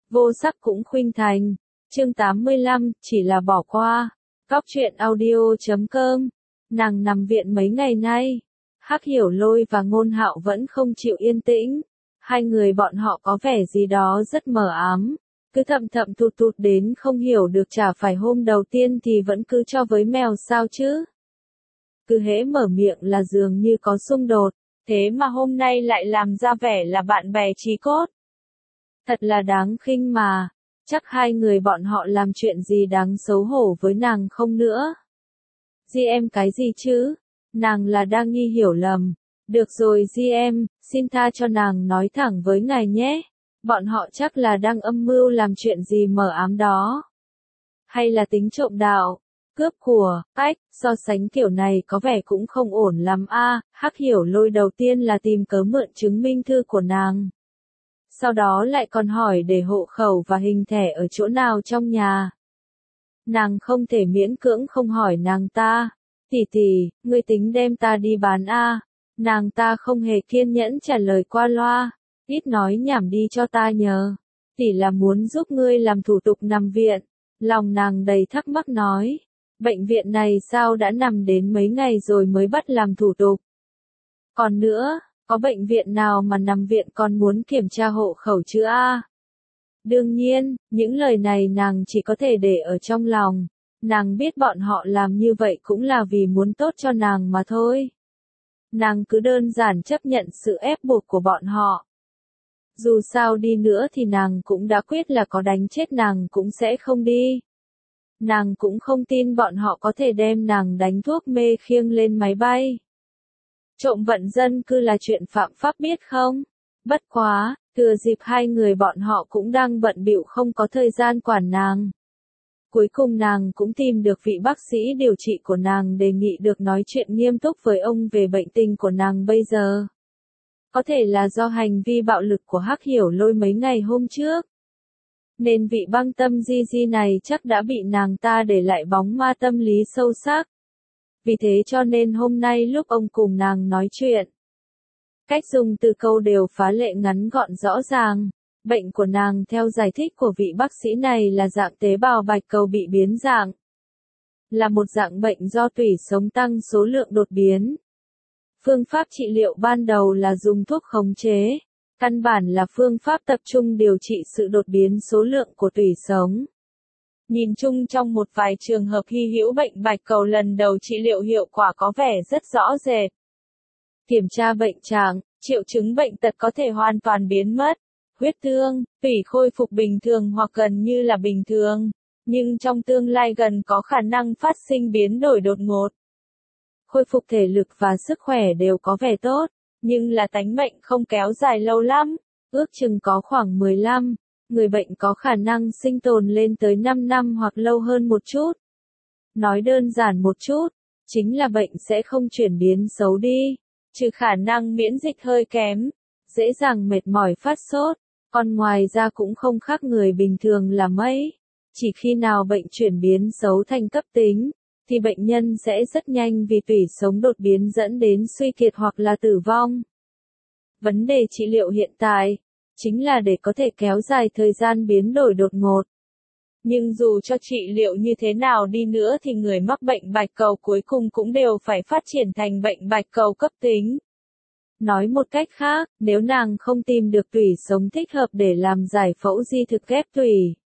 vô sắc cũng khuynh thành. Chương 85, chỉ là bỏ qua. Góc truyện audio.com. Nàng nằm viện mấy ngày nay. Hắc Hiểu Lôi và Ngôn Hạo vẫn không chịu yên tĩnh. Hai người bọn họ có vẻ gì đó rất mờ ám. Cứ thậm thụt đến không hiểu được, chả phải hôm đầu tiên thì vẫn cứ cho với mèo sao chứ. Cứ hễ mở miệng là dường như có xung đột, thế mà hôm nay lại làm ra vẻ là bạn bè chí cốt. Thật là đáng khinh mà, chắc hai người bọn họ làm chuyện gì đáng xấu hổ với nàng không nữa. Di em cái gì chứ? Nàng là đang nghi hiểu lầm. Được rồi Di em, xin tha cho nàng nói thẳng với ngài nhé. Bọn họ chắc là đang âm mưu làm chuyện gì mờ ám đó. Hay là tính trộm đạo, cướp của, so sánh kiểu này có vẻ cũng không ổn lắm a. Hắc Hiểu Lôi đầu tiên là tìm cớ mượn chứng minh thư của nàng. Sau đó lại còn hỏi để hộ khẩu và hình thẻ ở chỗ nào trong nhà. Nàng không thể miễn cưỡng không hỏi nàng ta. Tỷ, ngươi tính đem ta đi bán a? Nàng ta không hề kiên nhẫn trả lời qua loa. Ít nói nhảm đi cho ta nhờ. Tỷ là muốn giúp ngươi làm thủ tục nằm viện. Lòng nàng đầy thắc mắc nói. Bệnh viện này sao đã nằm đến mấy ngày rồi mới bắt làm thủ tục. Còn nữa, có bệnh viện nào mà nằm viện còn muốn kiểm tra hộ khẩu chứ a? Đương nhiên, những lời này nàng chỉ có thể để ở trong lòng. Nàng biết bọn họ làm như vậy cũng là vì muốn tốt cho nàng mà thôi. Nàng cứ đơn giản chấp nhận sự ép buộc của bọn họ. Dù sao đi nữa thì nàng cũng đã quyết là có đánh chết nàng cũng sẽ không đi. Nàng cũng không tin bọn họ có thể đem nàng đánh thuốc mê khiêng lên máy bay. Trộm vận dân cư là chuyện phạm pháp biết không? Bất quá, thừa dịp hai người bọn họ cũng đang bận bịu không có thời gian quản nàng. Cuối cùng nàng cũng tìm được vị bác sĩ điều trị của nàng, đề nghị được nói chuyện nghiêm túc với ông về bệnh tình của nàng bây giờ. Có thể là do hành vi bạo lực của Hắc Hiểu Lôi mấy ngày hôm trước. Nên vị băng tâm Di này chắc đã bị nàng ta để lại bóng ma tâm lý sâu sắc. Vì thế cho nên hôm nay lúc ông cùng nàng nói chuyện, cách dùng từ câu đều phá lệ ngắn gọn rõ ràng. Bệnh của nàng theo giải thích của vị bác sĩ này là dạng tế bào bạch cầu bị biến dạng. Là một dạng bệnh do tủy sống tăng số lượng đột biến. Phương pháp trị liệu ban đầu là dùng thuốc khống chế. Căn bản là phương pháp tập trung điều trị sự đột biến số lượng của tủy sống. Nhìn chung trong một vài trường hợp hy hữu bệnh bạch cầu lần đầu trị liệu hiệu quả có vẻ rất rõ rệt. Kiểm tra bệnh trạng, triệu chứng bệnh tật có thể hoàn toàn biến mất. Huyết tương, tủy khôi phục bình thường hoặc gần như là bình thường, nhưng trong tương lai gần có khả năng phát sinh biến đổi đột ngột. Khôi phục thể lực và sức khỏe đều có vẻ tốt, nhưng là tánh mệnh không kéo dài lâu lắm, ước chừng có khoảng 15, người bệnh có khả năng sinh tồn lên tới 5 năm hoặc lâu hơn một chút. Nói đơn giản một chút, chính là bệnh sẽ không chuyển biến xấu đi, trừ khả năng miễn dịch hơi kém, dễ dàng mệt mỏi phát sốt. Còn ngoài ra cũng không khác người bình thường là mấy. Chỉ khi nào bệnh chuyển biến xấu thành cấp tính, thì bệnh nhân sẽ rất nhanh vì tủy sống đột biến dẫn đến suy kiệt hoặc là tử vong. Vấn đề trị liệu hiện tại, chính là để có thể kéo dài thời gian biến đổi đột ngột. Nhưng dù cho trị liệu như thế nào đi nữa thì người mắc bệnh bạch cầu cuối cùng cũng đều phải phát triển thành bệnh bạch cầu cấp tính. Nói một cách khác, nếu nàng không tìm được tủy sống thích hợp để làm giải phẫu di thực ghép tủy,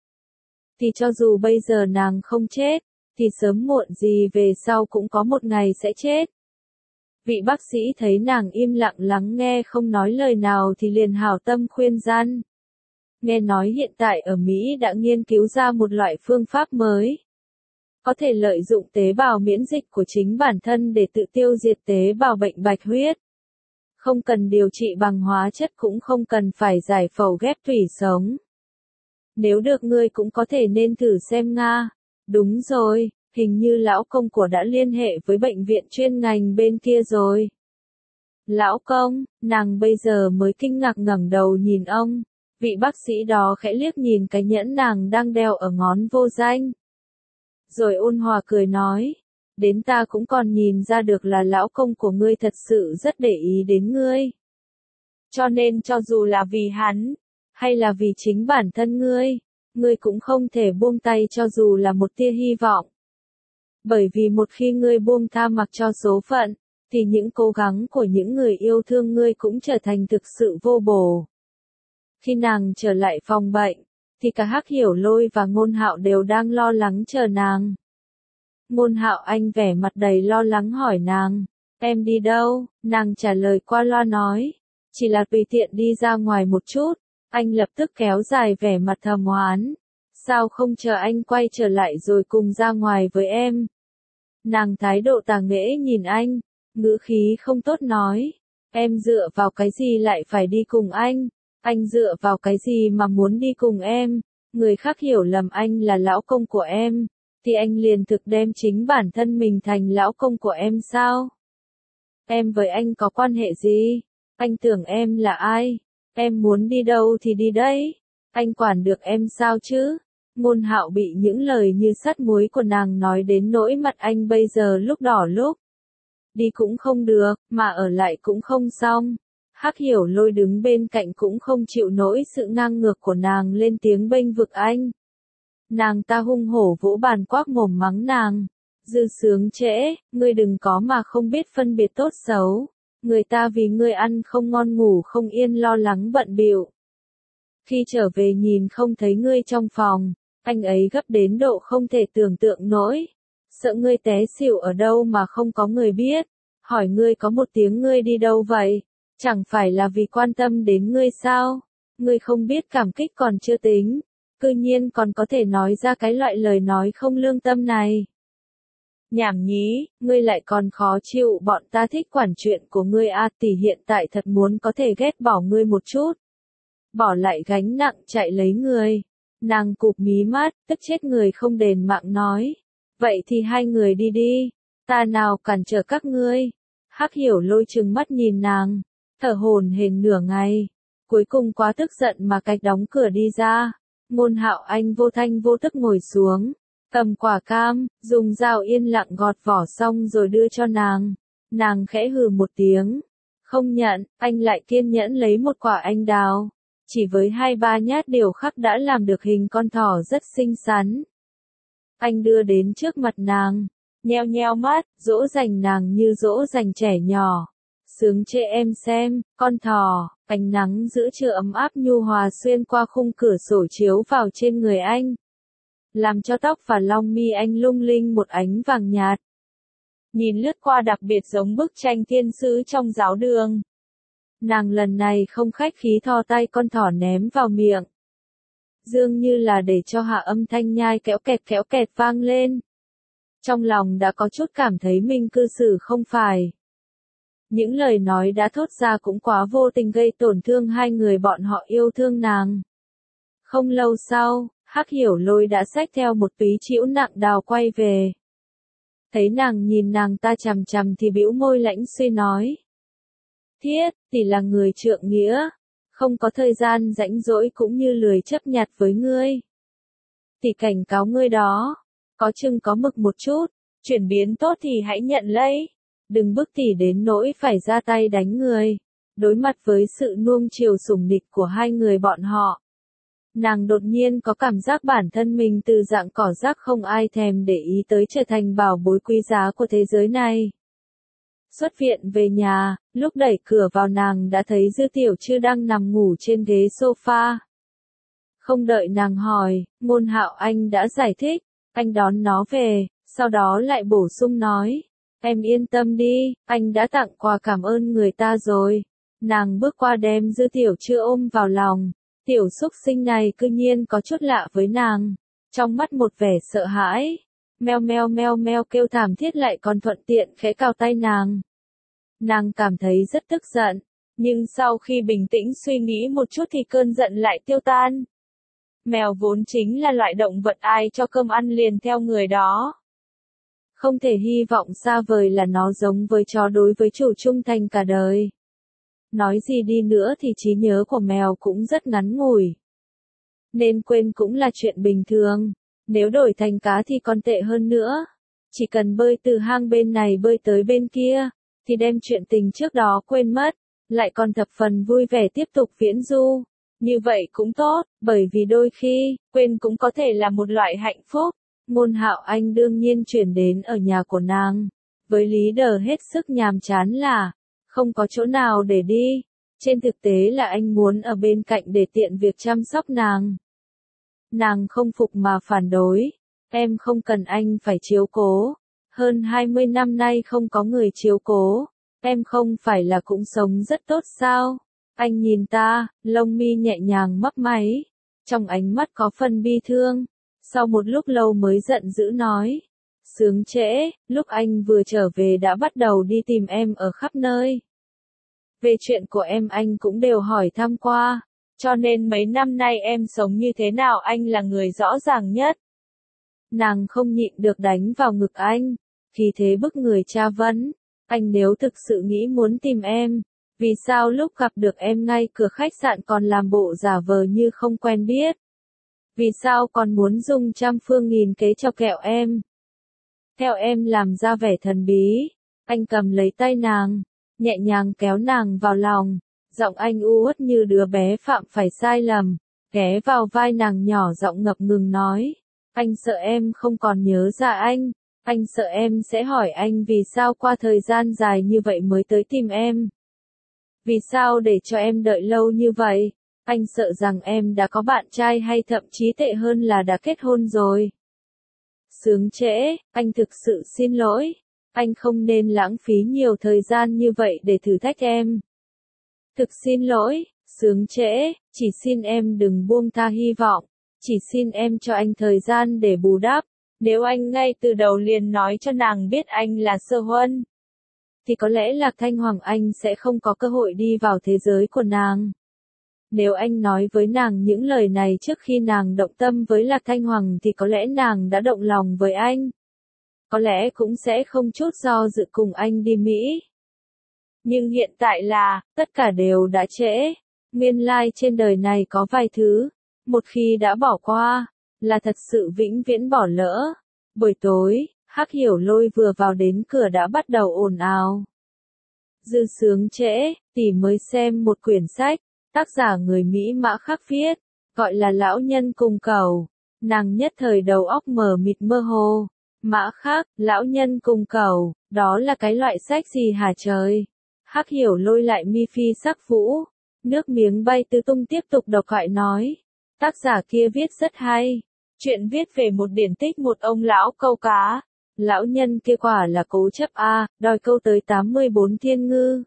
thì cho dù bây giờ nàng không chết, thì sớm muộn gì về sau cũng có một ngày sẽ chết. Vị bác sĩ thấy nàng im lặng lắng nghe không nói lời nào thì liền hảo tâm khuyên can. Nghe nói hiện tại ở Mỹ đã nghiên cứu ra một loại phương pháp mới. Có thể lợi dụng tế bào miễn dịch của chính bản thân để tự tiêu diệt tế bào bệnh bạch huyết. Không cần điều trị bằng hóa chất cũng không cần phải giải phẫu ghép tủy sống. Nếu được ngươi cũng có thể nên thử xem nga. Đúng rồi, hình như lão công của đã liên hệ với bệnh viện chuyên ngành bên kia rồi. Lão công, nàng bây giờ mới kinh ngạc ngẩng đầu nhìn ông. Vị bác sĩ đó khẽ liếc nhìn cái nhẫn nàng đang đeo ở ngón vô danh. Rồi ôn hòa cười nói. Đến ta cũng còn nhìn ra được là lão công của ngươi thật sự rất để ý đến ngươi. Cho nên cho dù là vì hắn, Hay là vì chính bản thân ngươi cũng không thể buông tay cho dù là một tia hy vọng. Bởi vì một khi ngươi buông tha mặc cho số phận, thì những cố gắng của những người yêu thương ngươi cũng trở thành thực sự vô bổ. Khi nàng trở lại phòng bệnh, thì cả Hắc Hiểu Lôi và Ngôn Hạo đều đang lo lắng chờ nàng. Ngôn Hạo Anh vẻ mặt đầy lo lắng hỏi nàng, em đi đâu? Nàng trả lời qua loa nói, chỉ là tùy tiện đi ra ngoài một chút. Anh lập tức kéo dài vẻ mặt thầm oán, sao không chờ anh quay trở lại rồi cùng ra ngoài với em? Nàng thái độ tà nghễ nhìn anh, ngữ khí không tốt nói, em dựa vào cái gì lại phải đi cùng anh dựa vào cái gì mà muốn đi cùng em? Người khác hiểu lầm anh là lão công của em, thì anh liền thực đem chính bản thân mình thành lão công của em sao? Em với anh có quan hệ gì? Anh tưởng em là ai? Em muốn đi đâu thì đi đấy. Anh quản được em sao chứ? Ngôn Hạo bị những lời như sắt muối của nàng nói đến nỗi mặt anh bây giờ lúc đỏ lúc. Đi cũng không được, mà ở lại cũng không xong. Hắc Hiểu Lôi đứng bên cạnh cũng không chịu nổi sự ngang ngược của nàng lên tiếng bênh vực anh. Nàng ta hung hổ vỗ bàn quát mồm mắng nàng. Dư sướng trễ, ngươi đừng có mà không biết phân biệt tốt xấu. Người ta vì ngươi ăn không ngon ngủ không yên lo lắng bận bịu. Khi trở về nhìn không thấy ngươi trong phòng, anh ấy gấp đến độ không thể tưởng tượng nổi. Sợ ngươi té xỉu ở đâu mà không có người biết. Hỏi ngươi có một tiếng ngươi đi đâu vậy? Chẳng phải là vì quan tâm đến ngươi sao? Ngươi không biết cảm kích còn chưa tính. Cư nhiên còn có thể nói ra cái loại lời nói không lương tâm này. Nhảm nhí, ngươi lại còn khó chịu bọn ta thích quản chuyện của ngươi à, tỷ hiện tại thật muốn có thể ghét bỏ ngươi một chút. Bỏ lại gánh nặng chạy lấy người. Nàng cụp mí mắt, tức chết người không đền mạng nói. Vậy thì hai người đi đi, ta nào cản trở các ngươi. Hắc Hiểu Lôi trừng mắt nhìn nàng, thở hổn hển nửa ngày. Cuối cùng quá tức giận mà cách đóng cửa đi ra. Ngôn Hạo Anh vô thanh vô tức ngồi xuống. Cầm quả cam, dùng dao yên lặng gọt vỏ xong rồi đưa cho nàng. Nàng khẽ hừ một tiếng. Không nhận, anh lại kiên nhẫn lấy một quả anh đào. Chỉ với 2-3 nhát điều khắc đã làm được hình con thỏ rất xinh xắn. Anh đưa đến trước mặt nàng, nheo nheo mắt, dỗ dành nàng như dỗ dành trẻ nhỏ. Sướng chê em xem, con thỏ, ánh nắng giữa trưa ấm áp nhu hòa xuyên qua khung cửa sổ chiếu vào trên người anh. Làm cho tóc và lông mi anh lung linh một ánh vàng nhạt. Nhìn lướt qua đặc biệt giống bức tranh thiên sứ trong giáo đường. Nàng lần này không khách khí thò tay con thỏ ném vào miệng. Dường như là để cho hạ âm thanh nhai kéo kẹt vang lên. Trong lòng đã có chút cảm thấy mình cư xử không phải. Những lời nói đã thốt ra cũng quá vô tình gây tổn thương hai người bọn họ yêu thương nàng. Không lâu sau, Hắc Hiểu Lôi đã xách theo một túy trĩu nặng đào quay về. Thấy nàng nhìn nàng ta chằm chằm thì bĩu môi lãnh suy nói. Thiết, tỷ là người trượng nghĩa, không có thời gian rãnh rỗi cũng như lười chấp nhặt với ngươi. Tỷ cảnh cáo ngươi đó, có chừng có mực một chút, chuyển biến tốt thì hãy nhận lấy, đừng bức tỷ đến nỗi phải ra tay đánh người. Đối mặt với sự nuông chiều sủng nịch của hai người bọn họ, nàng đột nhiên có cảm giác bản thân mình từ dạng cỏ rác không ai thèm để ý tới trở thành bảo bối quý giá của thế giới này. Xuất viện về nhà, lúc đẩy cửa vào nàng đã thấy Dư Tiểu Trư đang nằm ngủ trên ghế sofa. Không đợi nàng hỏi, Ngôn Hạo Anh đã giải thích, anh đón nó về, sau đó lại bổ sung nói, em yên tâm đi, anh đã tặng quà cảm ơn người ta rồi. Nàng bước qua đem Dư Tiểu Trư ôm vào lòng, tiểu xúc sinh này cư nhiên có chút lạ với nàng, trong mắt một vẻ sợ hãi. Meo meo meo meo kêu thảm thiết lại còn thuận tiện khẽ cào tay nàng. Nàng cảm thấy rất tức giận, nhưng sau khi bình tĩnh suy nghĩ một chút thì cơn giận lại tiêu tan. Mèo vốn chính là loại động vật ai cho cơm ăn liền theo người đó. Không thể hy vọng xa vời là nó giống với chó đối với chủ trung thành cả đời. Nói gì đi nữa thì trí nhớ của mèo cũng rất ngắn ngủi. Nên quên cũng là chuyện bình thường. Nếu đổi thành cá thì còn tệ hơn nữa. Chỉ cần bơi từ hang bên này bơi tới bên kia, thì đem chuyện tình trước đó quên mất, lại còn thập phần vui vẻ tiếp tục viễn du. Như vậy cũng tốt, bởi vì đôi khi, quên cũng có thể là một loại hạnh phúc. Ngôn Hạo Anh đương nhiên chuyển đến ở nhà của nàng. Với lý đờ hết sức nhàm chán là, không có chỗ nào để đi. Trên thực tế là anh muốn ở bên cạnh để tiện việc chăm sóc nàng. Nàng không phục mà phản đối. Em không cần anh phải chiếu cố. Hơn 20 năm nay không có người chiếu cố. Em không phải là cũng sống rất tốt sao? Anh nhìn ta, lông mi nhẹ nhàng mấp máy. Trong ánh mắt có phần bi thương. Sau một lúc lâu mới giận dữ nói. Sướng trễ, lúc anh vừa trở về đã bắt đầu đi tìm em ở khắp nơi. Về chuyện của em anh cũng đều hỏi thăm qua. Cho nên mấy năm nay em sống như thế nào anh là người rõ ràng nhất. Nàng không nhịn được đánh vào ngực anh. Khi thế bức người tra vấn. Anh nếu thực sự nghĩ muốn tìm em, vì sao lúc gặp được em ngay cửa khách sạn còn làm bộ giả vờ như không quen biết? Vì sao còn muốn dùng trăm phương nghìn kế chọc kẹo em? Theo em làm ra vẻ thần bí. Anh cầm lấy tay nàng, nhẹ nhàng kéo nàng vào lòng. Giọng anh u uất như đứa bé phạm phải sai lầm. Ghé vào vai nàng nhỏ giọng ngập ngừng nói. Anh sợ em không còn nhớ ra anh. Anh sợ em sẽ hỏi anh vì sao qua thời gian dài như vậy mới tới tìm em. Vì sao để cho em đợi lâu như vậy? Anh sợ rằng em đã có bạn trai hay thậm chí tệ hơn là đã kết hôn rồi. Sướng trễ, anh thực sự xin lỗi. Anh không nên lãng phí nhiều thời gian như vậy để thử thách em. Thực xin lỗi, sướng trễ, chỉ xin em đừng buông tha hy vọng. Chỉ xin em cho anh thời gian để bù đắp. Nếu anh ngay từ đầu liền nói cho nàng biết anh là Sơ Huân, thì có lẽ Lạc Thanh Hoàng anh sẽ không có cơ hội đi vào thế giới của nàng. Nếu anh nói với nàng những lời này trước khi nàng động tâm với Lạc Thanh Hoàng thì có lẽ nàng đã động lòng với anh. Có lẽ cũng sẽ không chút do dự cùng anh đi Mỹ. Nhưng hiện tại là, tất cả đều đã trễ. Nguyên lai trên đời này có vài thứ, một khi đã bỏ qua, là thật sự vĩnh viễn bỏ lỡ. Buổi tối, Hắc Hiểu Lôi vừa vào đến cửa đã bắt đầu ồn ào. Dư sướng trễ, tỷ mới xem một quyển sách, tác giả người Mỹ Mã Khắc viết, gọi là Lão Nhân Cùng Cầu. Nàng nhất thời đầu óc mờ mịt mơ hồ. Mã Khắc, Lão Nhân Cùng Cầu, đó là cái loại sách gì hả trời? Hắc Hiểu Lôi lại mi phi sắc vũ, nước miếng bay tứ tung tiếp tục đọc thoại nói. Tác giả kia viết rất hay. Chuyện viết về một điển tích một ông lão câu cá. Lão nhân kia quả là cố chấp a, đòi câu tới 84 thiên ngư.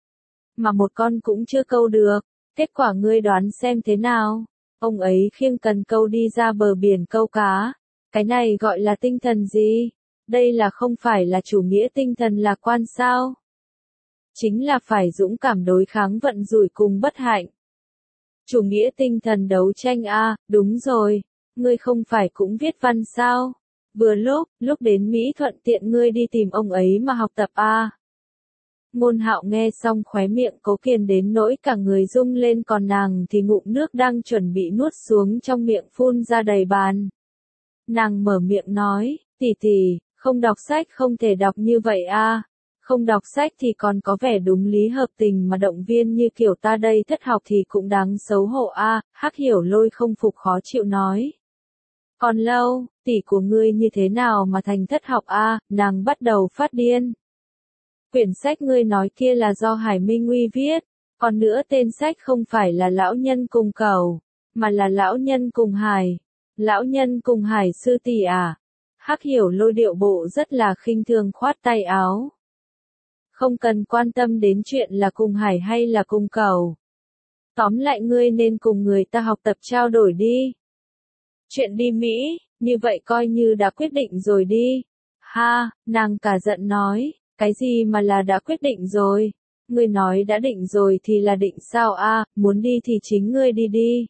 Mà một con cũng chưa câu được. Kết quả ngươi đoán xem thế nào? Ông ấy khiêng cần câu đi ra bờ biển câu cá. Cái này gọi là tinh thần gì? Đây là không phải là chủ nghĩa tinh thần lạc quan sao? Chính là phải dũng cảm đối kháng vận rủi cùng bất hạnh. Chủ nghĩa tinh thần đấu tranh a, đúng rồi. Ngươi không phải cũng viết văn sao? Vừa lúc đến Mỹ thuận tiện ngươi đi tìm ông ấy mà học tập a. Ngôn Hạo nghe xong khóe miệng cố kiềm đến nỗi cả người rung lên còn nàng thì ngụm nước đang chuẩn bị nuốt xuống trong miệng phun ra đầy bàn. Nàng mở miệng nói, tỷ, không đọc sách không thể đọc như vậy a. Không đọc sách thì còn có vẻ đúng lý hợp tình mà động viên như kiểu ta đây thất học thì cũng đáng xấu hổ a. Hắc Hiểu Lôi không phục khó chịu nói. Còn lâu, tỷ của ngươi như thế nào mà thành thất học a? Nàng bắt đầu phát điên. Quyển sách ngươi nói kia là do Hải Minh Uy viết, còn nữa tên sách không phải là Lão Nhân Cùng Cầu, mà là Lão Nhân Cùng Hải. Lão Nhân Cùng Hải sư tỷ à? Hắc Hiểu Lôi điệu bộ rất là khinh thường khoát tay áo. Không cần quan tâm đến chuyện là cùng Hải hay là cùng Cầu. Tóm lại ngươi nên cùng người ta học tập trao đổi đi. Chuyện đi Mỹ, như vậy coi như đã quyết định rồi đi. Ha, nàng cả giận nói, cái gì mà là đã quyết định rồi? Ngươi nói đã định rồi thì là định sao a? Muốn đi thì chính ngươi đi đi.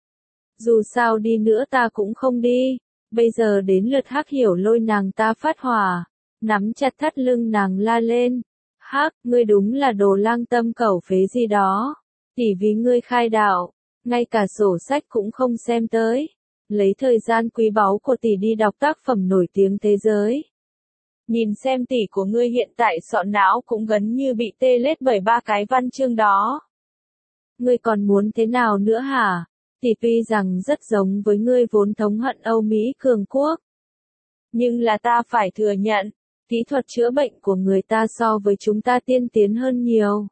Dù sao đi nữa ta cũng không đi. Bây giờ đến lượt Hắc Hiểu Lôi nàng ta phát hỏa, nắm chặt thắt lưng nàng la lên. Hắc, ngươi đúng là đồ lang tâm cẩu phế gì đó. Tỷ vì ngươi khai đạo, ngay cả sổ sách cũng không xem tới. Lấy thời gian quý báu của tỷ đi đọc tác phẩm nổi tiếng thế giới. Nhìn xem tỷ của ngươi hiện tại sọ não cũng gần như bị tê lết bởi 3 cái văn chương đó. Ngươi còn muốn thế nào nữa hả? Thì tuy rằng rất giống với ngươi vốn thống hận Âu Mỹ cường quốc. Nhưng là ta phải thừa nhận, kỹ thuật chữa bệnh của người ta so với chúng ta tiên tiến hơn nhiều.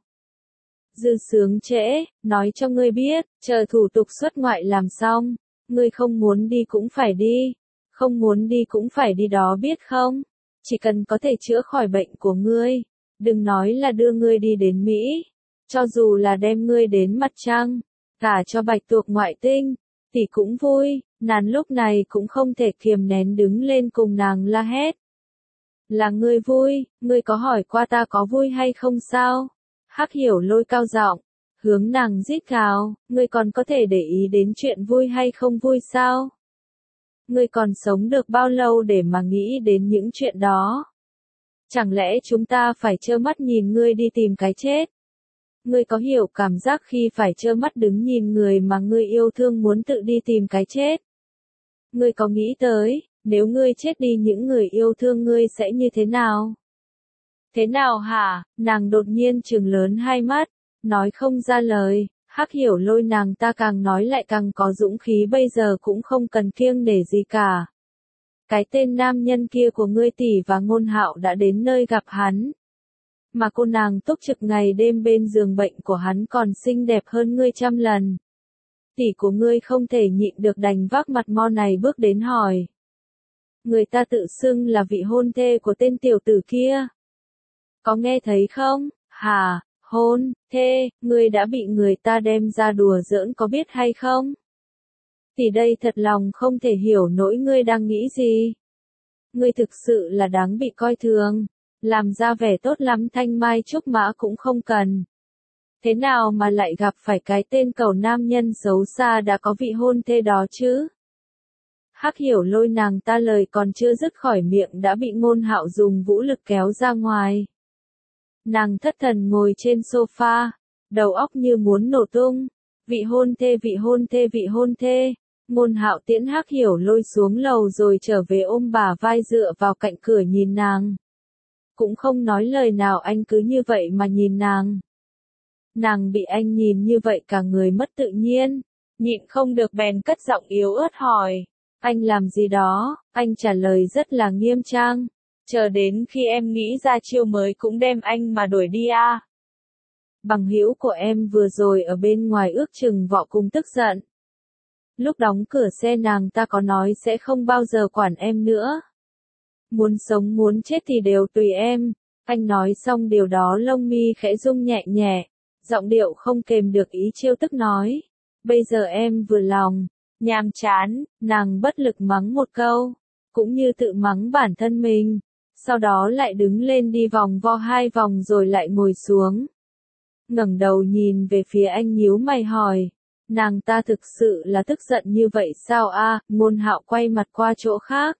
Dư Sướng trễ, nói cho ngươi biết, chờ thủ tục xuất ngoại làm xong, ngươi không muốn đi cũng phải đi, không muốn đi cũng phải đi đó biết không? Chỉ cần có thể chữa khỏi bệnh của ngươi, đừng nói là đưa ngươi đi đến Mỹ, cho dù là đem ngươi đến mặt trăng, cả cho bạch tuộc ngoại tinh, thì cũng vui. Nàng lúc này cũng không thể kiềm nén đứng lên cùng nàng la hét. Là ngươi vui, ngươi có hỏi qua ta có vui hay không sao? Hắc Hiểu Lôi cao giọng, hướng nàng rít gào, ngươi còn có thể để ý đến chuyện vui hay không vui sao? Ngươi còn sống được bao lâu để mà nghĩ đến những chuyện đó? Chẳng lẽ chúng ta phải trơ mắt nhìn ngươi đi tìm cái chết? Ngươi có hiểu cảm giác khi phải trơ mắt đứng nhìn người mà ngươi yêu thương muốn tự đi tìm cái chết? Ngươi có nghĩ tới, nếu ngươi chết đi những người yêu thương ngươi sẽ như thế nào? Thế nào hả? Nàng đột nhiên trừng lớn hai mắt, nói không ra lời. Hắc Hiểu Lôi nàng ta càng nói lại càng có dũng khí, bây giờ cũng không cần kiêng nể gì cả. Cái tên nam nhân kia của ngươi tỷ và Ngôn Hạo đã đến nơi gặp hắn. Mà cô nàng túc trực ngày đêm bên giường bệnh của hắn còn xinh đẹp hơn ngươi trăm lần. Tỷ của ngươi không thể nhịn được đành vác mặt mo này bước đến hỏi. Người ta tự xưng là vị hôn thê của tên tiểu tử kia. Có nghe thấy không? Hả? Hôn thê, ngươi đã bị người ta đem ra đùa giỡn có biết hay không? Tỷ đây thật lòng không thể hiểu nỗi ngươi đang nghĩ gì. Ngươi thực sự là đáng bị coi thường. Làm ra vẻ tốt lắm thanh mai trúc mã cũng không cần. Thế nào mà lại gặp phải cái tên cẩu nam nhân xấu xa đã có vị hôn thê đó chứ? Hắc Hiểu Lôi nàng ta lời còn chưa dứt khỏi miệng đã bị Ngôn Hạo dùng vũ lực kéo ra ngoài. Nàng thất thần ngồi trên sofa, đầu óc như muốn nổ tung. Vị hôn thê, vị hôn thê, vị hôn thê. Ngôn Hạo tiễn Hắc Hiểu Lôi xuống lầu rồi trở về ôm bả vai dựa vào cạnh cửa nhìn nàng. Cũng không nói lời nào, anh cứ như vậy mà nhìn nàng. Nàng bị anh nhìn như vậy cả người mất tự nhiên, nhịn không được bèn cất giọng yếu ớt hỏi. Anh làm gì đó? Anh trả lời rất là nghiêm trang. Chờ đến khi em nghĩ ra chiêu mới cũng đem anh mà đuổi đi à. Bằng hữu của em vừa rồi ở bên ngoài ước chừng vọ cùng tức giận. Lúc đóng cửa xe nàng ta có nói sẽ không bao giờ quản em nữa. Muốn sống muốn chết thì đều tùy em. Anh nói xong điều đó lông mi khẽ rung nhẹ nhẹ, giọng điệu không kềm được ý trêu tức nói. Bây giờ em vừa lòng, nhàm chán, nàng bất lực mắng một câu, cũng như tự mắng bản thân mình. Sau đó lại đứng lên đi vòng vo 2 vòng rồi lại ngồi xuống. Ngẩng đầu nhìn về phía anh nhíu mày hỏi. Nàng ta thực sự là tức giận như vậy sao a? Ngôn Hạo quay mặt qua chỗ khác.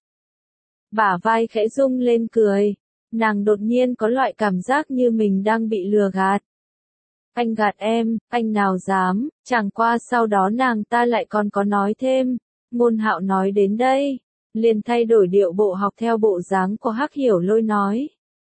Bả vai khẽ rung lên cười. Nàng đột nhiên có loại cảm giác như mình đang bị lừa gạt. Anh gạt em, anh nào dám, chẳng qua sau đó nàng ta lại còn có nói thêm. Ngôn Hạo nói đến đây, liền thay đổi điệu bộ học theo bộ dáng của Hắc Hiểu Lôi nói.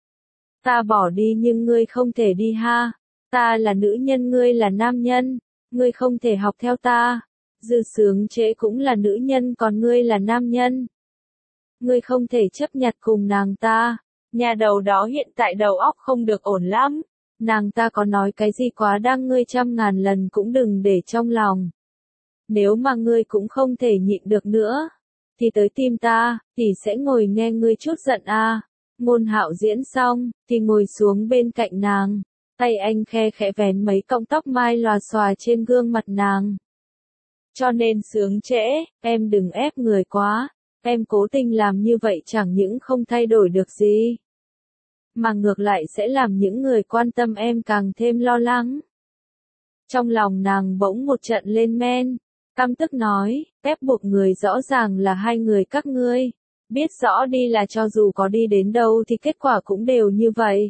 Ta bỏ đi nhưng ngươi không thể đi ha, ta là nữ nhân ngươi là nam nhân, ngươi không thể học theo ta. Dư Sướng trễ cũng là nữ nhân còn ngươi là nam nhân. Ngươi không thể chấp nhặt cùng nàng ta. Nhà đầu đó hiện tại đầu óc không được ổn lắm. Nàng ta có nói cái gì quá đáng ngươi 100.000 lần cũng đừng để trong lòng. Nếu mà ngươi cũng không thể nhịn được nữa, thì tới tìm ta, tỷ sẽ ngồi nghe ngươi chút giận a. Ngôn Hạo diễn xong, thì ngồi xuống bên cạnh nàng, tay anh khe khẽ vén mấy cọng tóc mai lòa xòa trên gương mặt nàng. Cho nên Sướng trễ, em đừng ép người quá, em cố tình làm như vậy chẳng những không thay đổi được gì, mà ngược lại sẽ làm những người quan tâm em càng thêm lo lắng. Trong lòng nàng bỗng một trận lên men, căm tức nói, ép buộc người rõ ràng là hai người các ngươi, biết rõ đi là cho dù có đi đến đâu thì kết quả cũng đều như vậy.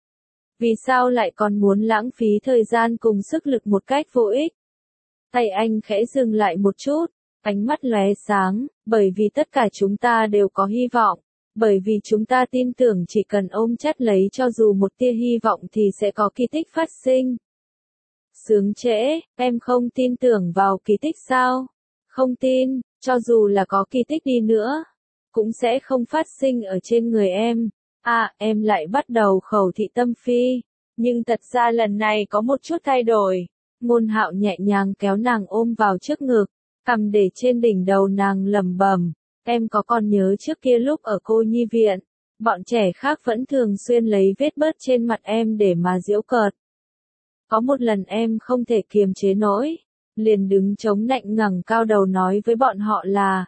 Vì sao lại còn muốn lãng phí thời gian cùng sức lực một cách vô ích? Tay anh khẽ dừng lại một chút, ánh mắt lóe sáng, bởi vì tất cả chúng ta đều có hy vọng. Bởi vì chúng ta tin tưởng chỉ cần ôm chặt lấy cho dù một tia hy vọng thì sẽ có kỳ tích phát sinh. Sướng trễ, em không tin tưởng vào kỳ tích sao? Không tin, cho dù là có kỳ tích đi nữa, cũng sẽ không phát sinh ở trên người em. À, em lại bắt đầu khẩu thị tâm phi. Nhưng thật ra lần này có một chút thay đổi. Ngôn Hạo nhẹ nhàng kéo nàng ôm vào trước ngực, cầm để trên đỉnh đầu nàng lẩm bẩm. Em có còn nhớ trước kia lúc ở cô nhi viện, bọn trẻ khác vẫn thường xuyên lấy vết bớt trên mặt em để mà giễu cợt. Có một lần em không thể kiềm chế nổi, liền đứng chống nạnh ngẩng cao đầu nói với bọn họ là: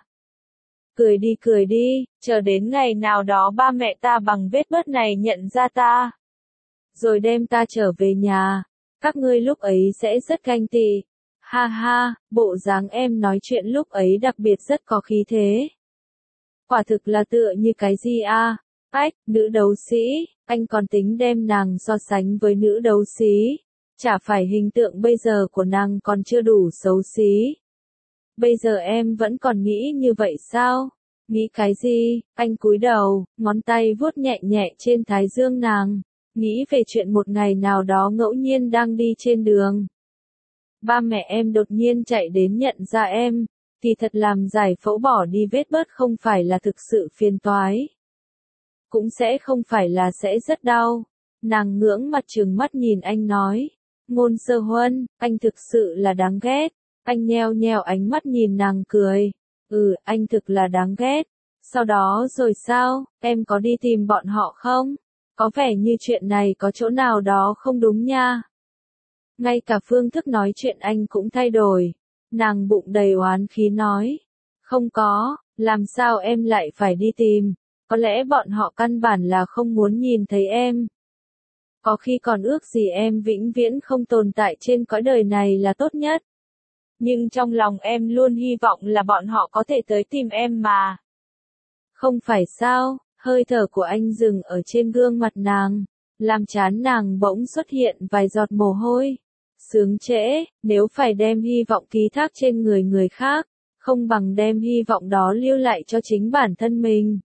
cười đi, chờ đến ngày nào đó ba mẹ ta bằng vết bớt này nhận ra ta, rồi đem ta trở về nhà, các ngươi lúc ấy sẽ rất ganh tị. Ha ha, bộ dáng em nói chuyện lúc ấy đặc biệt rất có khí thế. Quả thực là tựa như cái gì a? Ách, nữ đấu sĩ, anh còn tính đem nàng so sánh với nữ đấu sĩ. Chả phải hình tượng bây giờ của nàng còn chưa đủ xấu xí. Bây giờ em vẫn còn nghĩ như vậy sao? Nghĩ cái gì? Anh cúi đầu, ngón tay vuốt nhẹ nhẹ trên thái dương nàng. Nghĩ về chuyện một ngày nào đó ngẫu nhiên đang đi trên đường. Ba mẹ em đột nhiên chạy đến nhận ra em. Thì thật làm giải phẫu bỏ đi vết bớt không phải là thực sự phiền toái. Cũng sẽ không phải là sẽ rất đau. Nàng ngưỡng mặt trừng mắt nhìn anh nói. Ngôn Sơ Huân, anh thực sự là đáng ghét. Anh nheo nheo ánh mắt nhìn nàng cười. Anh thực là đáng ghét. Sau đó rồi sao, em có đi tìm bọn họ không? Có vẻ như chuyện này có chỗ nào đó không đúng nha. Ngay cả phương thức nói chuyện anh cũng thay đổi. Nàng bụng đầy oán khí nói. Không có, làm sao em lại phải đi tìm? Có lẽ bọn họ căn bản là không muốn nhìn thấy em. Có khi còn ước gì em vĩnh viễn không tồn tại trên cõi đời này là tốt nhất. Nhưng trong lòng em luôn hy vọng là bọn họ có thể tới tìm em mà. Không phải sao, hơi thở của anh dừng ở trên gương mặt nàng, làm trán nàng bỗng xuất hiện vài giọt mồ hôi. Sướng trễ, nếu phải đem hy vọng ký thác trên người khác, không bằng đem hy vọng đó lưu lại cho chính bản thân mình.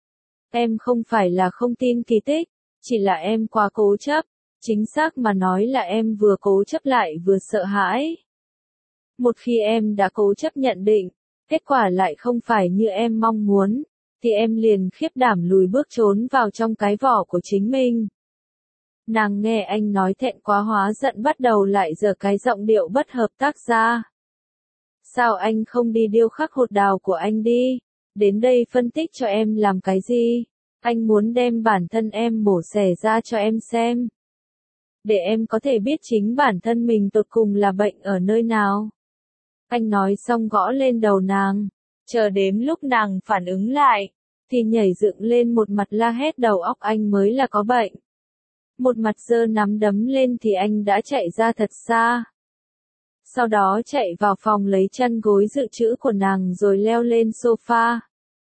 Em không phải là không tin kỳ tích, chỉ là em quá cố chấp, chính xác mà nói là em vừa cố chấp lại vừa sợ hãi. Một khi em đã cố chấp nhận định, kết quả lại không phải như em mong muốn, thì em liền khiếp đảm lùi bước trốn vào trong cái vỏ của chính mình. Nàng nghe anh nói thẹn quá hóa giận bắt đầu lại giở cái giọng điệu bất hợp tác ra. Sao anh không đi điêu khắc hột đào của anh đi? Đến đây phân tích cho em làm cái gì? Anh muốn đem bản thân em mổ xẻ ra cho em xem. Để em có thể biết chính bản thân mình tột cùng là bệnh ở nơi nào. Anh nói xong gõ lên đầu nàng. Chờ đến lúc nàng phản ứng lại, thì nhảy dựng lên một mặt la hét đầu óc anh mới là có bệnh. Một mặt giơ nắm đấm lên thì anh đã chạy ra thật xa. Sau đó chạy vào phòng lấy chăn gối dự trữ của nàng rồi leo lên sofa.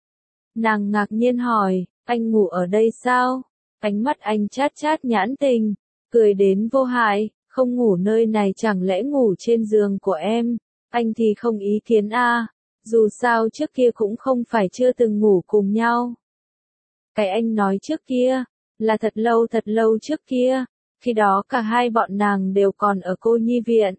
Nàng ngạc nhiên hỏi, anh ngủ ở đây sao? Ánh mắt anh chát chát nhãn tình, cười đến vô hại, không ngủ nơi này chẳng lẽ ngủ trên giường của em? Anh thì không ý kiến a, dù sao trước kia cũng không phải chưa từng ngủ cùng nhau. Cái anh nói trước kia, là thật lâu trước kia, khi đó cả hai bọn nàng đều còn ở cô nhi viện.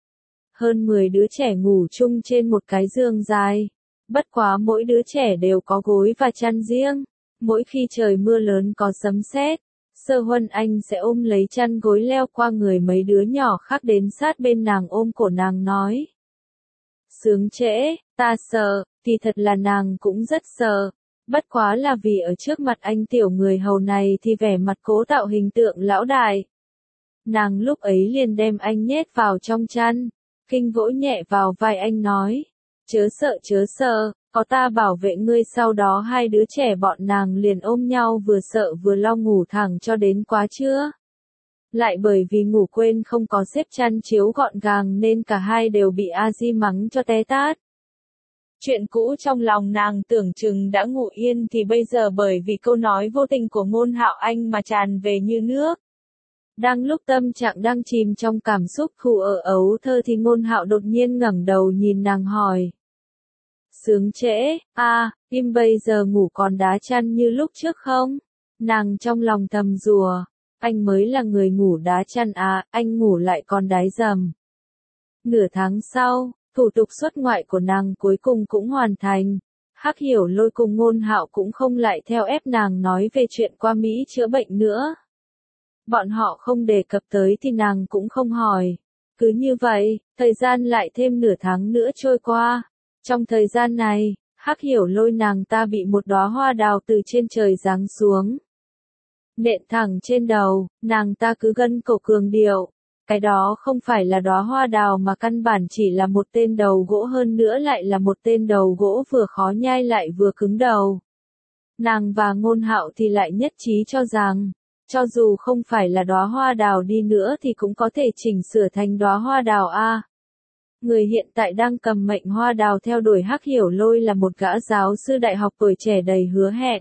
Hơn 10 đứa trẻ ngủ chung trên một cái giường dài, bất quá mỗi đứa trẻ đều có gối và chăn riêng. Mỗi khi trời mưa lớn có sấm sét, Sơ Huân Anh sẽ ôm lấy chăn gối leo qua người mấy đứa nhỏ khác đến sát bên nàng ôm cổ nàng nói. Sướng trễ, ta sợ, thì thật là nàng cũng rất sợ. Bất quá là vì ở trước mặt anh tiểu người hầu này thì vẻ mặt cố tạo hình tượng lão đại. Nàng lúc ấy liền đem anh nhét vào trong chăn, kinh vỗ nhẹ vào vai anh nói. Chớ sợ, có ta bảo vệ ngươi. Sau đó hai đứa trẻ bọn nàng liền ôm nhau vừa sợ vừa lo ngủ thẳng cho đến quá trưa. Lại bởi vì ngủ quên không có xếp chăn chiếu gọn gàng nên cả hai đều bị A Di mắng cho té tát. Chuyện cũ trong lòng nàng tưởng chừng đã ngủ yên thì bây giờ bởi vì câu nói vô tình của Ngôn Hạo Anh mà tràn về như nước. Đang lúc tâm trạng đang chìm trong cảm xúc khù ở ấu thơ thì Ngôn Hạo đột nhiên ngẩng đầu nhìn nàng hỏi. Sướng trễ, im bây giờ ngủ còn đá chăn như lúc trước không? Nàng trong lòng thầm rùa, anh mới là người ngủ đá chăn anh ngủ lại còn đái dầm. Nửa tháng sau, thủ tục xuất ngoại của nàng cuối cùng cũng hoàn thành. Hắc Hiểu Lôi cùng Ngôn Hạo cũng không lại theo ép nàng nói về chuyện qua Mỹ chữa bệnh nữa. Bọn họ không đề cập tới thì nàng cũng không hỏi. Cứ như vậy, thời gian lại thêm nửa tháng nữa trôi qua. Trong thời gian này, Hắc Hiểu Lôi nàng ta bị một đóa hoa đào từ trên trời giáng xuống. Nện thẳng trên đầu, nàng ta cứ gân cổ cường điệu. Cái đó không phải là đóa hoa đào mà căn bản chỉ là một tên đầu gỗ, hơn nữa lại là một tên đầu gỗ vừa khó nhai lại vừa cứng đầu. Nàng và Ngôn Hạo thì lại nhất trí cho rằng, cho dù không phải là đóa hoa đào đi nữa thì cũng có thể chỉnh sửa thành đóa hoa đào a. Người hiện tại đang cầm mệnh hoa đào theo đuổi Hắc Hiểu Lôi là một gã giáo sư đại học tuổi trẻ đầy hứa hẹn.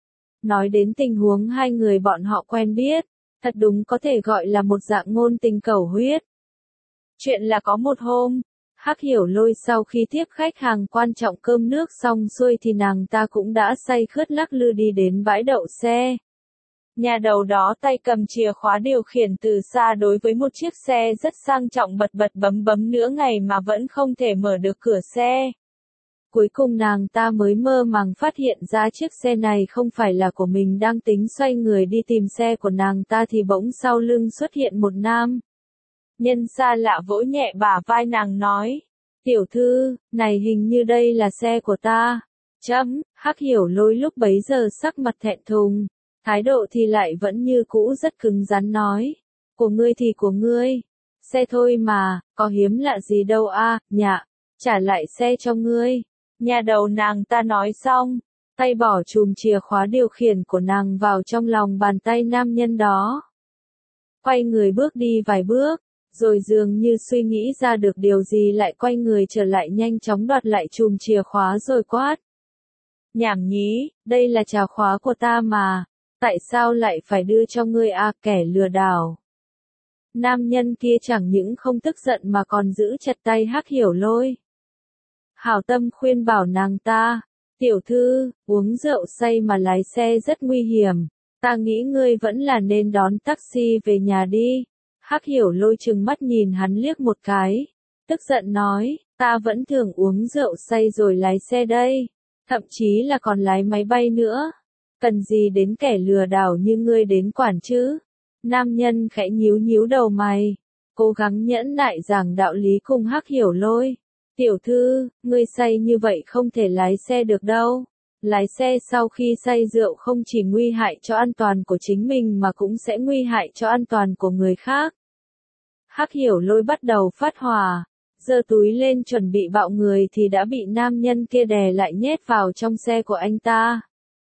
Nói đến tình huống hai người bọn họ quen biết, thật đúng có thể gọi là một dạng ngôn tình cầu huyết. Chuyện là có một hôm, Hắc Hiểu Lôi sau khi tiếp khách hàng quan trọng cơm nước xong xuôi thì nàng ta cũng đã say khướt lắc lư đi đến bãi đậu xe. Nhà đầu đó tay cầm chìa khóa điều khiển từ xa đối với một chiếc xe rất sang trọng bật bật bấm bấm nửa ngày mà vẫn không thể mở được cửa xe. Cuối cùng nàng ta mới mơ màng phát hiện ra chiếc xe này không phải là của mình, đang tính xoay người đi tìm xe của nàng ta thì bỗng sau lưng xuất hiện một nam nhân xa lạ vỗ nhẹ bả vai nàng nói, tiểu thư, này hình như đây là xe của ta. Hắc Hiểu Lôi lúc bấy giờ sắc mặt thẹn thùng, thái độ thì lại vẫn như cũ rất cứng rắn nói, của ngươi thì của ngươi, xe thôi mà, có hiếm lạ gì đâu a, nhạ, trả lại xe cho ngươi. Nhà đầu nàng ta nói xong, tay bỏ chùm chìa khóa điều khiển của nàng vào trong lòng bàn tay nam nhân đó. Quay người bước đi vài bước, rồi dường như suy nghĩ ra được điều gì lại quay người trở lại nhanh chóng đoạt lại chùm chìa khóa rồi quát. Nhảm nhí, đây là chìa khóa của ta mà, tại sao lại phải đưa cho ngươi a, kẻ lừa đảo. Nam nhân kia chẳng những không tức giận mà còn giữ chặt tay Hắc Hiểu Lôi. Hảo tâm khuyên bảo nàng ta, tiểu thư, uống rượu say mà lái xe rất nguy hiểm, ta nghĩ ngươi vẫn là nên đón taxi về nhà đi. Hắc Hiểu Lôi trừng mắt nhìn hắn liếc một cái, tức giận nói, ta vẫn thường uống rượu say rồi lái xe đây, thậm chí là còn lái máy bay nữa, cần gì đến kẻ lừa đảo như ngươi đến quản chứ. Nam nhân khẽ nhíu nhíu đầu mày, cố gắng nhẫn nại giảng đạo lý cùng Hắc Hiểu Lôi. Tiểu thư, ngươi say như vậy không thể lái xe được đâu. Lái xe sau khi say rượu không chỉ nguy hại cho an toàn của chính mình mà cũng sẽ nguy hại cho an toàn của người khác. Hắc Hiểu Lôi bắt đầu phát hỏa, giơ túi lên chuẩn bị bạo người thì đã bị nam nhân kia đè lại nhét vào trong xe của anh ta.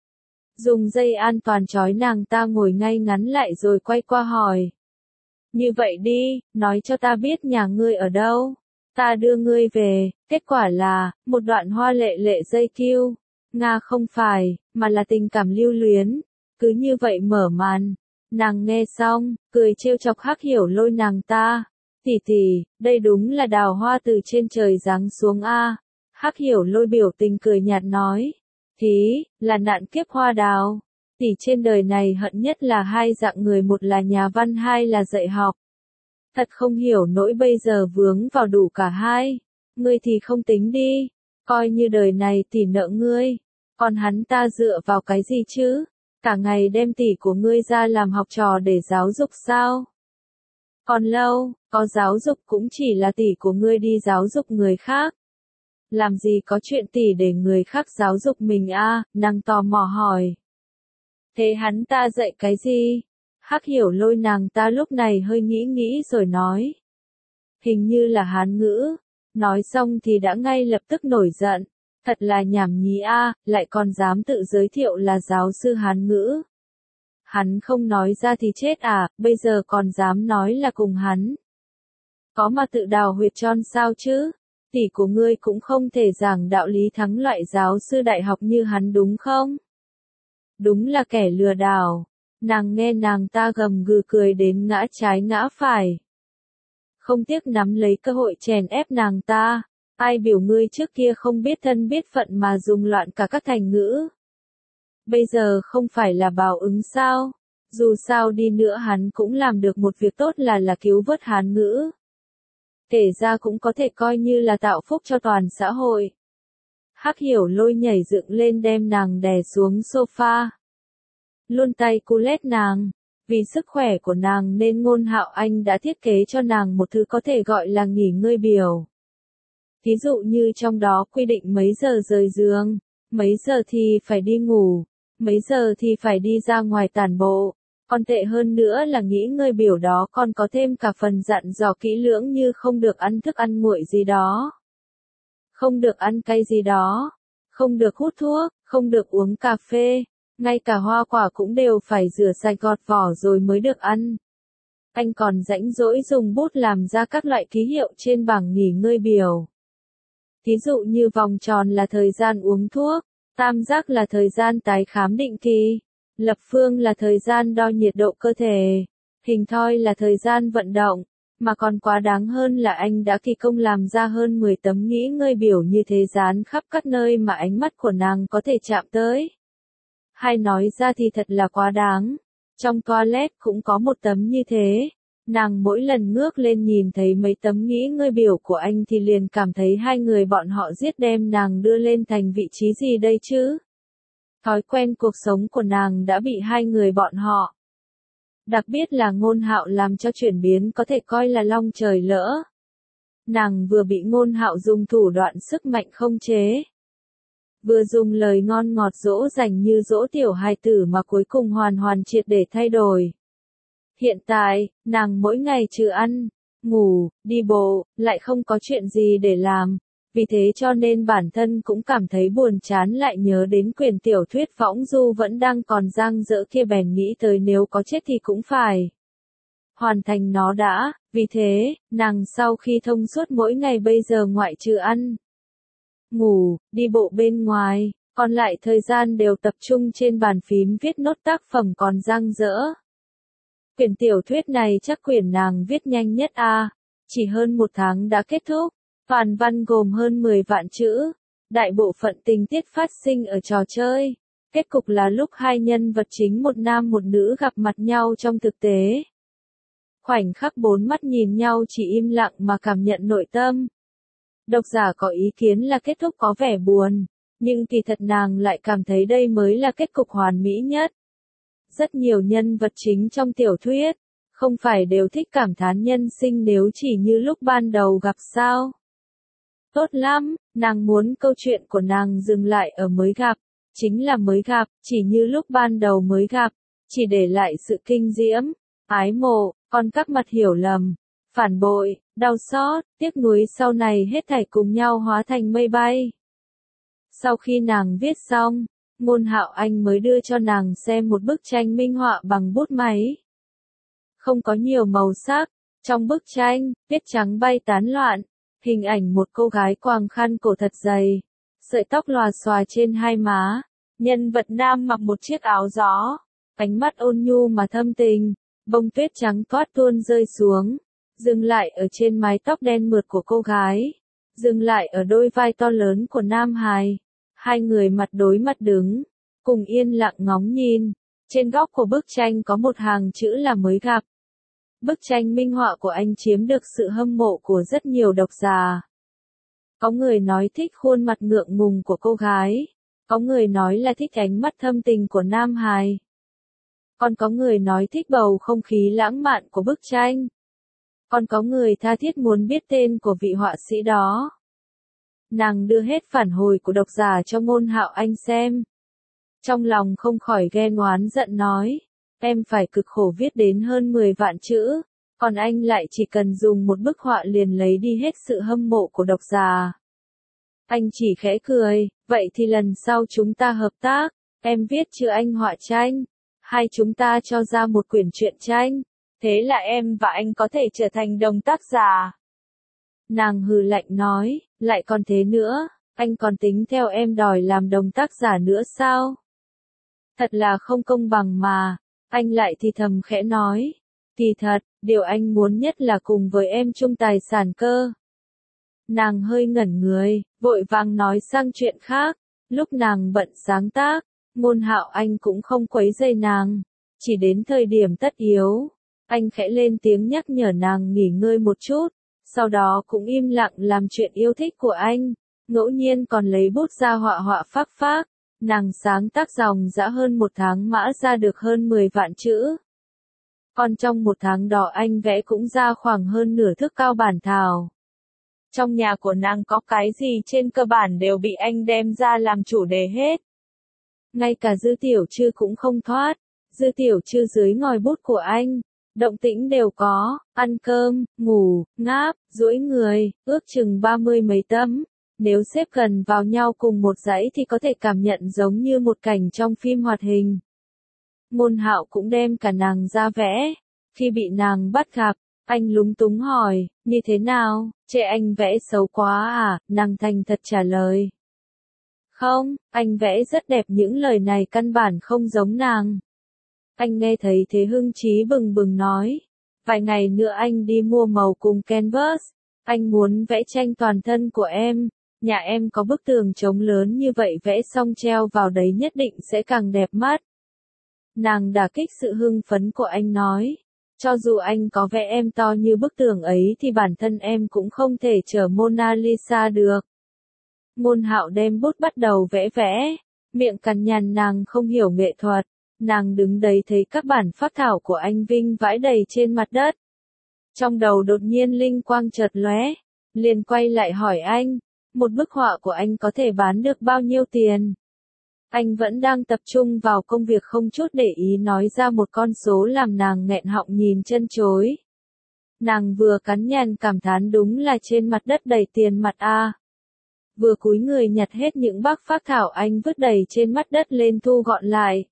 Dùng dây an toàn trói nàng ta ngồi ngay ngắn lại rồi quay qua hỏi. Như vậy đi, nói cho ta biết nhà ngươi ở đâu. Ta đưa ngươi về, kết quả là, một đoạn hoa lệ lệ dây kiêu. Nga không phải, mà là tình cảm lưu luyến. Cứ như vậy mở màn. Nàng nghe xong, cười trêu chọc Hắc Hiểu Lôi nàng ta. Tỷ tỷ, đây đúng là đào hoa từ trên trời giáng xuống a. Hắc Hiểu Lôi biểu tình cười nhạt nói. Thí, là nạn kiếp hoa đào. Tỷ trên đời này hận nhất là hai dạng người, một là nhà văn, hai là dạy học. Thật không hiểu nỗi bây giờ vướng vào đủ cả hai. Ngươi thì không tính đi, coi như đời này tỷ nợ ngươi, còn hắn ta dựa vào cái gì chứ? Cả ngày đem tỷ của ngươi ra làm học trò để giáo dục sao? Còn lâu, có giáo dục cũng chỉ là tỷ của ngươi đi giáo dục người khác. Làm gì có chuyện tỷ để người khác giáo dục mình a? Nàng tò mò hỏi. Thế hắn ta dạy cái gì? Hắc Hiểu Lôi nàng ta lúc này hơi nghĩ rồi nói. Hình như là Hán ngữ. Nói xong thì đã ngay lập tức nổi giận. Thật là nhảm nhí a, lại còn dám tự giới thiệu là giáo sư Hán ngữ. Hắn không nói ra thì chết à, bây giờ còn dám nói là cùng hắn. Có mà tự đào huyệt tròn sao chứ? Tỷ của ngươi cũng không thể giảng đạo lý thắng loại giáo sư đại học như hắn đúng không? Đúng là kẻ lừa đảo. Nàng nghe nàng ta gầm gừ cười đến ngã trái ngã phải. Không tiếc nắm lấy cơ hội chèn ép nàng ta. Ai biểu ngươi trước kia không biết thân biết phận mà dùng loạn cả các thành ngữ. Bây giờ không phải là báo ứng sao? Dù sao đi nữa hắn cũng làm được một việc tốt là cứu vớt Hán ngữ. kể ra cũng có thể coi như là tạo phúc cho toàn xã hội. Hắc Hiểu Lôi nhảy dựng lên đem nàng đè xuống sofa. Luôn tay cu lét nàng. Vì sức khỏe của nàng nên Ngôn Hạo Anh đã thiết kế cho nàng một thứ có thể gọi là nghỉ ngơi biểu. Thí dụ như trong đó quy định mấy giờ rời giường, mấy giờ thì phải đi ngủ, mấy giờ thì phải đi ra ngoài tản bộ. Còn tệ hơn nữa là nghỉ ngơi biểu đó còn có thêm cả phần dặn dò kỹ lưỡng như không được ăn thức ăn nguội gì đó, không được ăn cay gì đó, không được hút thuốc, không được uống cà phê, ngay cả hoa quả cũng đều phải rửa sạch gọt vỏ rồi mới được ăn. Anh còn rãnh rỗi dùng bút làm ra các loại ký hiệu trên bảng nghỉ ngơi biểu. Thí dụ như vòng tròn là thời gian uống thuốc, tam giác là thời gian tái khám định kỳ, lập phương là thời gian đo nhiệt độ cơ thể, hình thoi là thời gian vận động, mà còn quá đáng hơn là anh đã kỳ công làm ra hơn 10 tấm nghỉ ngơi biểu như thế dán khắp các nơi mà ánh mắt của nàng có thể chạm tới. Hay nói ra thì thật là quá đáng, trong toilet cũng có một tấm như thế. Nàng mỗi lần ngước lên nhìn thấy mấy tấm nghỉ ngơi biểu của anh thì liền cảm thấy hai người bọn họ giết đem nàng đưa lên thành vị trí gì đây chứ? Thói quen cuộc sống của nàng đã bị hai người bọn họ. Đặc biệt là Ngôn Hạo làm cho chuyển biến có thể coi là long trời lỡ. Nàng vừa bị Ngôn Hạo dùng thủ đoạn sức mạnh không chế, vừa dùng lời ngon ngọt dỗ dành như dỗ tiểu hài tử mà cuối cùng hoàn hoàn triệt để thay đổi. Hiện tại, nàng mỗi ngày trừ ăn, ngủ, đi bộ, lại không có chuyện gì để làm, vì thế cho nên bản thân cũng cảm thấy buồn chán lại nhớ đến quyển tiểu thuyết võng du vẫn đang còn dang dở kia bèn nghĩ tới nếu có chết thì cũng phải hoàn thành nó đã, vì thế, nàng sau khi thông suốt mỗi ngày bây giờ ngoại trừ ăn, ngủ, đi bộ bên ngoài, còn lại thời gian đều tập trung trên bàn phím viết nốt tác phẩm còn dang dở. Quyển tiểu thuyết này chắc quyển nàng viết nhanh nhất chỉ hơn 1 tháng đã kết thúc, toàn văn gồm hơn 10 vạn chữ, đại bộ phận tình tiết phát sinh ở trò chơi, kết cục là lúc hai nhân vật chính một nam một nữ gặp mặt nhau trong thực tế. Khoảnh khắc 4 mắt nhìn nhau chỉ im lặng mà cảm nhận nội tâm. Độc giả có ý kiến là kết thúc có vẻ buồn, nhưng kỳ thật nàng lại cảm thấy đây mới là kết cục hoàn mỹ nhất. Rất nhiều nhân vật chính trong tiểu thuyết, không phải đều thích cảm thán nhân sinh nếu chỉ như lúc ban đầu gặp sao. Tốt lắm, nàng muốn câu chuyện của nàng dừng lại ở mới gặp, chính là mới gặp, chỉ như lúc ban đầu mới gặp, chỉ để lại sự kinh diễm, ái mộ, còn các mặt hiểu lầm, phản bội, đau xót, tiếc nuối sau này hết thảy cùng nhau hóa thành mây bay. Sau khi nàng viết xong, Ngôn Hạo Anh mới đưa cho nàng xem một bức tranh minh họa bằng bút máy. Không có nhiều màu sắc, trong bức tranh, viết trắng bay tán loạn, hình ảnh một cô gái quàng khăn cổ thật dày, sợi tóc lòa xòa trên hai má, nhân vật nam mặc một chiếc áo gió, ánh mắt ôn nhu mà thâm tình, bông tuyết trắng toát tuôn rơi xuống, dừng lại ở trên mái tóc đen mượt của cô gái, dừng lại ở đôi vai to lớn của nam hài. Hai người mặt đối mặt đứng, cùng yên lặng ngóng nhìn. Trên góc của bức tranh có một hàng chữ là mới gặp. Bức tranh minh họa của anh chiếm được sự hâm mộ của rất nhiều độc giả. Có người nói thích khuôn mặt ngượng ngùng của cô gái. Có người nói là thích ánh mắt thâm tình của nam hài. Còn có người nói thích bầu không khí lãng mạn của bức tranh. Còn có người tha thiết muốn biết tên của vị họa sĩ đó. Nàng đưa hết phản hồi của độc giả cho Ngôn Hạo Anh xem. Trong lòng không khỏi ghen oán giận nói, em phải cực khổ viết đến hơn 10 vạn chữ, còn anh lại chỉ cần dùng một bức họa liền lấy đi hết sự hâm mộ của độc giả. Anh chỉ khẽ cười, vậy thì lần sau chúng ta hợp tác, em viết chữ anh họa tranh, hai chúng ta cho ra một quyển truyện tranh, thế là em và anh có thể trở thành đồng tác giả. Nàng hừ lạnh nói, lại còn thế nữa, anh còn tính theo em đòi làm đồng tác giả nữa sao? Thật là không công bằng mà, anh lại thì thầm khẽ nói, kỳ thật, điều anh muốn nhất là cùng với em chung tài sản cơ. Nàng hơi ngẩn người, vội vàng nói sang chuyện khác, lúc nàng bận sáng tác, Ngôn Hạo Anh cũng không quấy rầy nàng, chỉ đến thời điểm tất yếu, anh khẽ lên tiếng nhắc nhở nàng nghỉ ngơi một chút. Sau đó cũng im lặng làm chuyện yêu thích của anh, ngẫu nhiên còn lấy bút ra họa họa phác phác. Nàng sáng tác dòng dã hơn 1 tháng mã ra được hơn 10 vạn chữ. Còn trong 1 tháng đó anh vẽ cũng ra khoảng hơn nửa thước cao bản thảo. Trong nhà của nàng có cái gì trên cơ bản đều bị anh đem ra làm chủ đề hết. Ngay cả Dư Tiểu Trư cũng không thoát. Dư Tiểu Trư dưới ngòi bút của anh, động tĩnh đều có, ăn cơm, ngủ, ngáp, duỗi người, ước chừng 30 mấy tấm. Nếu xếp gần vào nhau cùng một dãy thì có thể cảm nhận giống như một cảnh trong phim hoạt hình. Ngôn Hạo cũng đem cả nàng ra vẽ. Khi bị nàng bắt gặp, anh lúng túng hỏi, như thế nào, chê anh vẽ xấu quá à, nàng thành thật trả lời. Không, anh vẽ rất đẹp, những lời này căn bản không giống nàng. Anh nghe thấy thế hưng chí bừng bừng nói. Vài ngày nữa anh đi mua màu cùng canvas. Anh muốn vẽ tranh toàn thân của em. Nhà em có bức tường trống lớn như vậy, vẽ xong treo vào đấy nhất định sẽ càng đẹp mắt. Nàng đả kích sự hưng phấn của anh nói. Cho dù anh có vẽ em to như bức tường ấy thì bản thân em cũng không thể chở Mona Lisa được. Ngôn Hạo đem bút bắt đầu vẽ, miệng cằn nhằn nàng không hiểu nghệ thuật. Nàng đứng đấy thấy các bản phác thảo của anh vinh vãi đầy trên mặt đất. Trong đầu đột nhiên linh quang chợt lóe, liền quay lại hỏi anh, một bức họa của anh có thể bán được bao nhiêu tiền? Anh vẫn đang tập trung vào công việc không chút để ý nói ra một con số làm nàng nghẹn họng nhìn chân chối. Nàng vừa cắn nhằn cảm thán đúng là trên mặt đất đầy tiền mặt a. Vừa cúi người nhặt hết những bác phác thảo anh vứt đầy trên mặt đất lên thu gọn lại.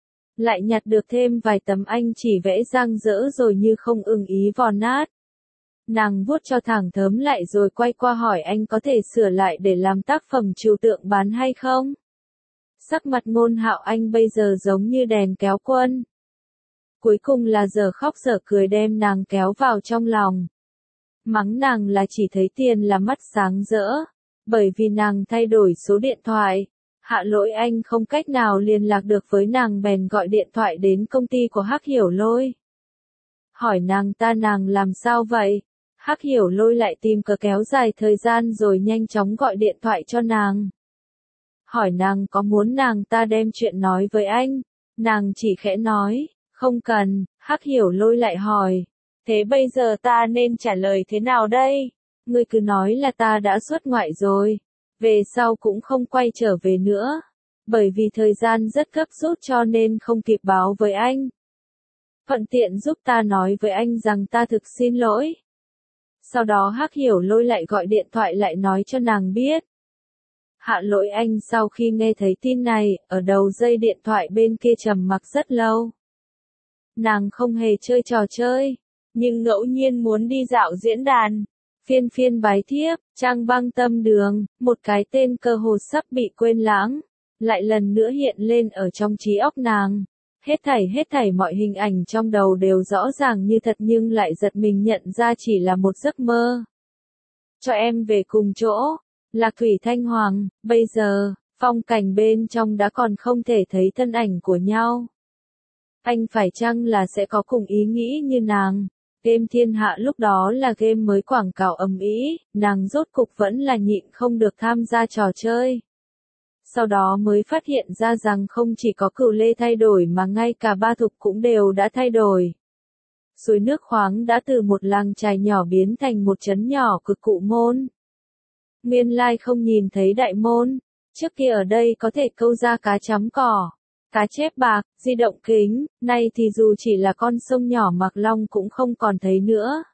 Lại nhặt được thêm vài tấm anh chỉ vẽ dang dỡ rồi như không ưng ý vò nát. Nàng vuốt cho thẳng thớm lại rồi quay qua hỏi anh có thể sửa lại để làm tác phẩm trừu tượng bán hay không? Sắc mặt Ngôn Hạo anh bây giờ giống như đèn kéo quân. Cuối cùng là giờ khóc giờ cười đem nàng kéo vào trong lòng. Mắng nàng là chỉ thấy tiền là mắt sáng rỡ. Bởi vì nàng thay đổi số điện thoại. Hạ Lỗi Anh không cách nào liên lạc được với nàng bèn gọi điện thoại đến công ty của Hắc Hiểu Lôi. Hỏi nàng ta nàng làm sao vậy? Hắc Hiểu Lôi lại tìm cớ kéo dài thời gian rồi nhanh chóng gọi điện thoại cho nàng. Hỏi nàng có muốn nàng ta đem chuyện nói với anh. Nàng chỉ khẽ nói, không cần. Hắc Hiểu Lôi lại hỏi, thế bây giờ ta nên trả lời thế nào đây? Ngươi cứ nói là ta đã xuất ngoại rồi. Về sau cũng không quay trở về nữa. Bởi vì thời gian rất gấp rút cho nên không kịp báo với anh. Thuận tiện giúp ta nói với anh rằng ta thực xin lỗi. Sau đó Hắc Hiểu Lôi lại gọi điện thoại lại nói cho nàng biết. Hạ Lỗi Anh sau khi nghe thấy tin này, ở đầu dây điện thoại bên kia trầm mặc rất lâu. Nàng không hề chơi trò chơi, nhưng ngẫu nhiên muốn đi dạo diễn đàn. Phiên phiên bái thiếp, trang băng tâm đường, một cái tên cơ hồ sắp bị quên lãng, lại lần nữa hiện lên ở trong trí óc nàng. Hết thảy mọi hình ảnh trong đầu đều rõ ràng như thật nhưng lại giật mình nhận ra chỉ là một giấc mơ. Cho em về cùng chỗ, Lạc Thủy Thanh Hoàng, bây giờ, phong cảnh bên trong đã còn không thể thấy thân ảnh của nhau. Anh phải chăng là sẽ có cùng ý nghĩ như nàng? Game Thiên Hạ lúc đó là game mới quảng cáo ầm ĩ, nàng rốt cục vẫn là nhịn không được tham gia trò chơi. Sau đó mới phát hiện ra rằng không chỉ có Cửu Lê thay đổi mà ngay cả Ba Thục cũng đều đã thay đổi. Suối nước khoáng đã từ một làng chài nhỏ biến thành một trấn nhỏ cực cụ môn. Nguyên lai không nhìn thấy đại môn, trước kia ở đây có thể câu ra cá chấm cỏ. Cá chép bạc, di động kính, nay thì dù chỉ là con sông nhỏ Mạc Long cũng không còn thấy nữa.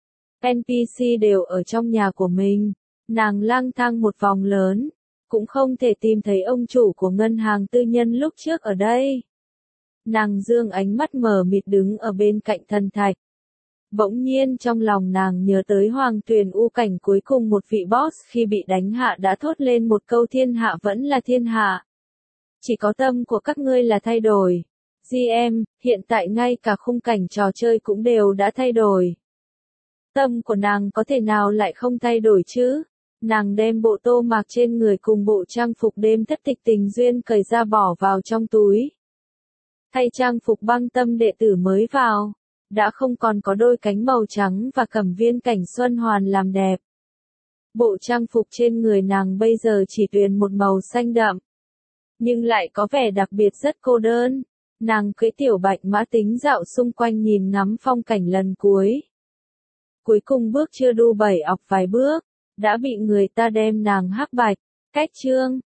NPC đều ở trong nhà của mình, nàng lang thang một vòng lớn, cũng không thể tìm thấy ông chủ của ngân hàng tư nhân lúc trước ở đây. Nàng dương ánh mắt mờ mịt đứng ở bên cạnh thần thạch. Bỗng nhiên trong lòng nàng nhớ tới Hoàng Tuyền U cảnh cuối cùng một vị boss khi bị đánh hạ đã thốt lên một câu thiên hạ vẫn là thiên hạ. Chỉ có tâm của các ngươi là thay đổi. GM, hiện tại ngay cả khung cảnh trò chơi cũng đều đã thay đổi. Tâm của nàng có thể nào lại không thay đổi chứ? Nàng đem bộ tô mạc trên người cùng bộ trang phục đêm thất tịch tình duyên cởi ra bỏ vào trong túi. Thay trang phục băng tâm đệ tử mới vào. đã không còn có đôi cánh màu trắng và cẩm viên cảnh xuân hoàn làm đẹp. Bộ trang phục trên người nàng bây giờ chỉ tuyền một màu xanh đậm, nhưng lại có vẻ đặc biệt rất cô đơn. Nàng cưỡi tiểu bạch mã tính dạo xung quanh nhìn ngắm phong cảnh lần cuối. Cuối cùng bước chưa đu 7 ọc vài bước, đã bị người ta đem nàng hắc bạch, cách chương.